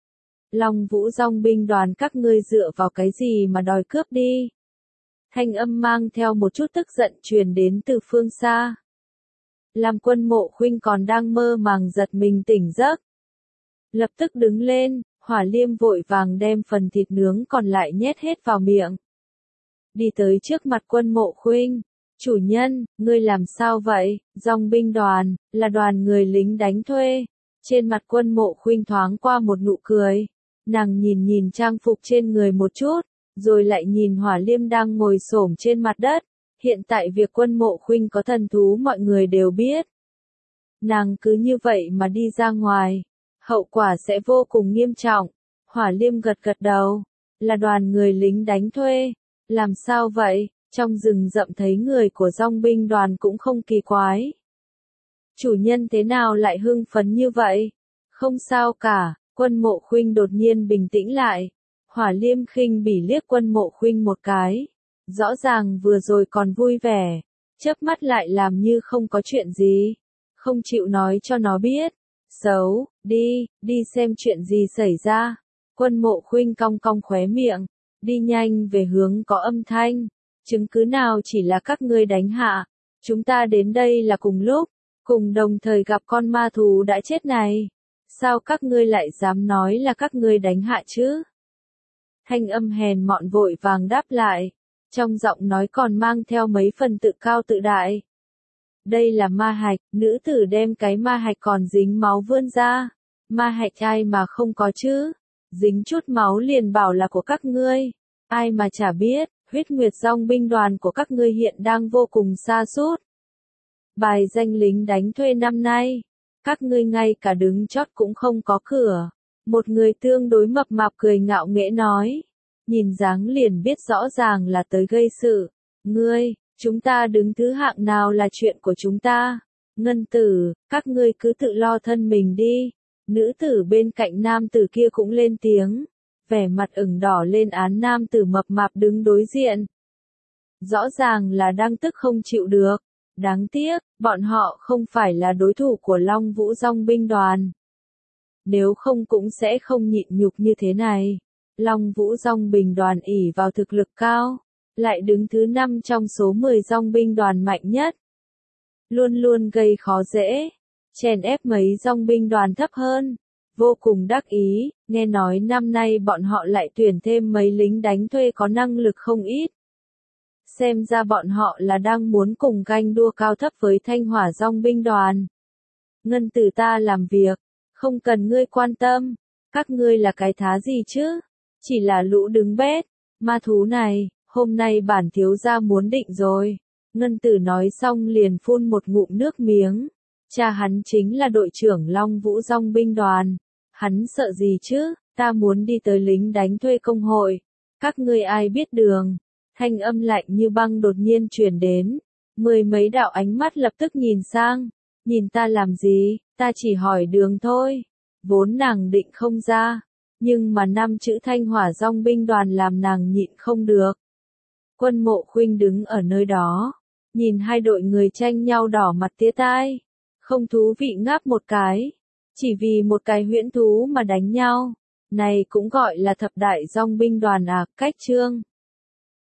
Long Vũ Dòng binh đoàn các ngươi dựa vào cái gì mà đòi cướp đi? Thanh âm mang theo một chút tức giận truyền đến từ phương xa. Làm Quân Mộ Khuynh còn đang mơ màng giật mình tỉnh giấc. Lập tức đứng lên, Hỏa Liêm vội vàng đem phần thịt nướng còn lại nhét hết vào miệng. Đi tới trước mặt Quân Mộ Khuynh. Chủ nhân, ngươi làm sao vậy? Dòng binh đoàn, là đoàn người lính đánh thuê. Trên mặt Quân Mộ Khuynh thoáng qua một nụ cười. Nàng nhìn trang phục trên người một chút, rồi lại nhìn Hỏa Liêm đang ngồi xổm trên mặt đất. Hiện tại việc Quân Mộ Khuynh có thần thú mọi người đều biết. Nàng cứ như vậy mà đi ra ngoài, hậu quả sẽ vô cùng nghiêm trọng. Hỏa Liêm gật gật đầu, là đoàn người lính đánh thuê. Làm sao vậy? Trong rừng rậm thấy người của dòng binh đoàn cũng không kỳ quái. Chủ nhân thế nào lại hưng phấn như vậy? Không sao cả. Quân Mộ Khuynh đột nhiên bình tĩnh lại. Hỏa Liêm khinh bỉ liếc Quân Mộ Khuynh một cái. Rõ ràng vừa rồi còn vui vẻ. chớp mắt lại làm như không có chuyện gì, không chịu nói cho nó biết. Xấu, đi xem chuyện gì xảy ra. Quân Mộ Khuynh cong cong khóe miệng, đi nhanh về hướng có âm thanh. Chứng cứ nào chỉ là các ngươi đánh hạ. Chúng ta đến đây là cùng lúc, cùng đồng thời gặp con ma thú đã chết này. Sao các ngươi lại dám nói là các ngươi đánh hạ chứ? Thanh âm hèn mọn vội vàng đáp lại, trong giọng nói còn mang theo mấy phần tự cao tự đại. Đây là ma hạch, nữ tử đem cái ma hạch còn dính máu vươn ra. Ma hạch ai mà không có chứ? Dính chút máu liền bảo là của các ngươi. Ai mà chả biết, huyết nguyệt dòng binh đoàn của các ngươi hiện đang vô cùng sa sút. Bài danh lính đánh thuê năm nay, các ngươi ngay cả đứng chót cũng không có cửa. Một người tương đối mập mạp cười ngạo nghễ nói. Nhìn dáng liền biết rõ ràng là tới gây sự. Ngươi, chúng ta đứng thứ hạng nào là chuyện của chúng ta. Ngân tử, các ngươi cứ tự lo thân mình đi. Nữ tử bên cạnh nam tử kia cũng lên tiếng. Vẻ mặt ửng đỏ lên án nam tử mập mạp đứng đối diện. Rõ ràng là đang tức không chịu được. Đáng tiếc, bọn họ không phải là đối thủ của Long Vũ Dòng binh đoàn. Nếu không cũng sẽ không nhịn nhục như thế này. Long Vũ Dòng binh đoàn ỷ vào thực lực cao, lại đứng thứ 5 trong số 10 dòng binh đoàn mạnh nhất. Luôn luôn gây khó dễ, chèn ép mấy dòng binh đoàn thấp hơn. Vô cùng đắc ý, nghe nói năm nay bọn họ lại tuyển thêm mấy lính đánh thuê có năng lực không ít. Xem ra bọn họ là đang muốn cùng ganh đua cao thấp với Thanh Hỏa dòng binh đoàn. Ngân tử ta làm việc, không cần ngươi quan tâm. Các ngươi là cái thá gì chứ? Chỉ là lũ đứng bét. Ma thú này, hôm nay bản thiếu gia muốn định rồi. Ngân tử nói xong liền phun một ngụm nước miếng. Cha hắn chính là đội trưởng Long Vũ Dòng binh đoàn. Hắn sợ gì chứ? Ta muốn đi tới lính đánh thuê công hội. Các ngươi ai biết đường? Thanh âm lạnh như băng đột nhiên truyền đến. Mười mấy đạo ánh mắt lập tức nhìn sang. Nhìn ta làm gì? Ta chỉ hỏi đường thôi. Vốn nàng định không ra. Nhưng mà 5 chữ Thanh Hỏa dòng binh đoàn làm nàng nhịn không được. Quân Mộ Khuynh đứng ở nơi đó. Nhìn hai đội người tranh nhau đỏ mặt tía tai. Không thú vị ngáp một cái. Chỉ vì một cái huyễn thú mà đánh nhau. Này cũng gọi là thập đại dòng binh đoàn à, cách chương.